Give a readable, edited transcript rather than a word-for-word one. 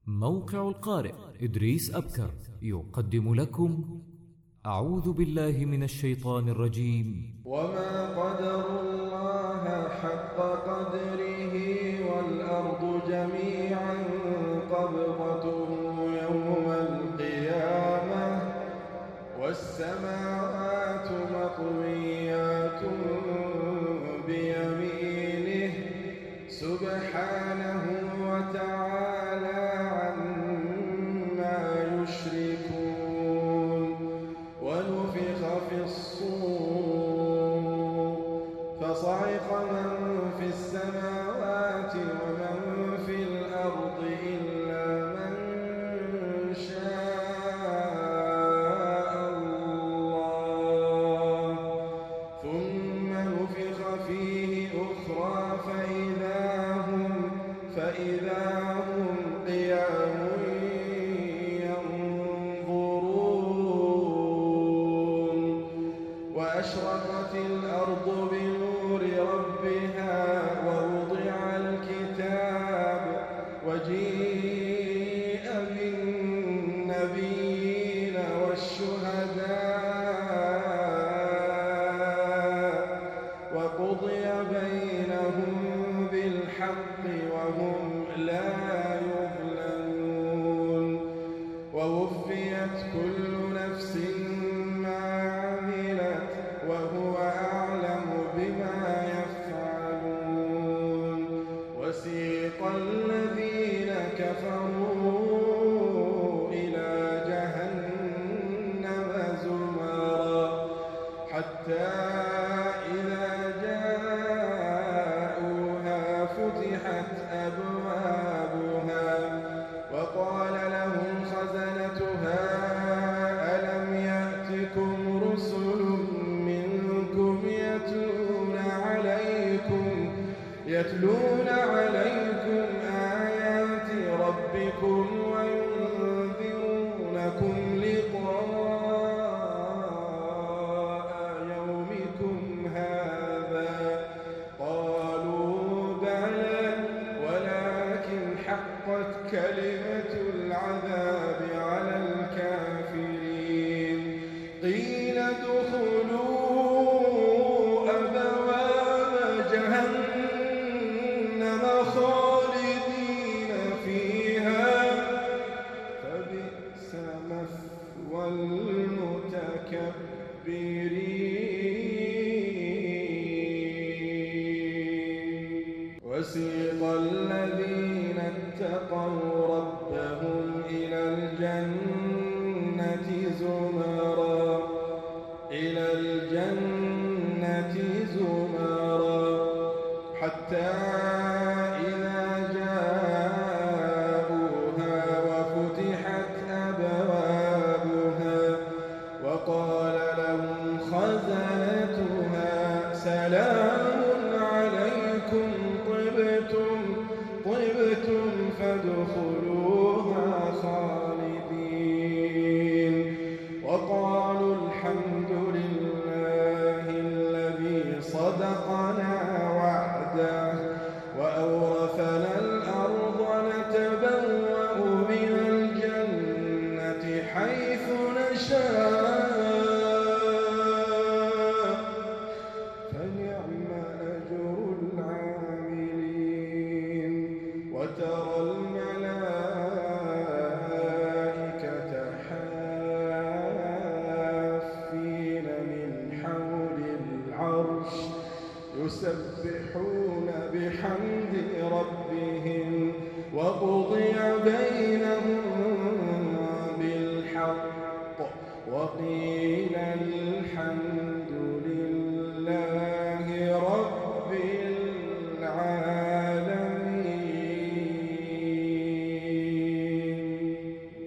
موقع القارئ إدريس أبكر يقدم لكم أعوذ بالله من الشيطان الرجيم. وما قدر الله حق قدره والأرض جميعا قبضته يوم القيامة والسماوات مطويات بيمينه سبحانه وتعالى عما يشركون. ونفخ في الصور فصعق من في السماوات ومن في الأرض إلا من شاء الله ثم نفخ فيه أخرى فإذا هم قيام ينظرون. وأشرقت الأرض بنور ربها ووضع الكتاب وجيء بالنبيين والشهداء وقضي بينهم بالحق وهم لا يظلمون. ووفيت كل نفس ما عملت وهو أعلم بما يفعلون. وسيق الذين كفروا إلى جهنم زمرا حتى إذا جاءوها فتحت أبوابها وقال لهم خزنتها ألم يأتكم رسل منكم يتلون عليكم آيات ربكم وينذرونكم لقاء يومكم هذا قالوا بلى ولكن حقت كلمة العذاب على الكافرين. قيل ادخلوا أبواب جهنم خالدين فيها فبئس مثوى المتكبرين. وسيق الذين اتقوا ربهم إلى الجنة زمرا حتى إذا جاءوها وفتحت أبوابها وقال لهم خزنتها سلام عليكم طبتم فادخلوها خالدين. وقالوا الحمد لله الذي صدقنا وعده وأورثنا الأرض نتبوأ من الجنة حيث نشاء فنعم أجر العاملين. وترى الملائكة حافين من حول العرش يسبحون بحمد ربهم وقضي بينهم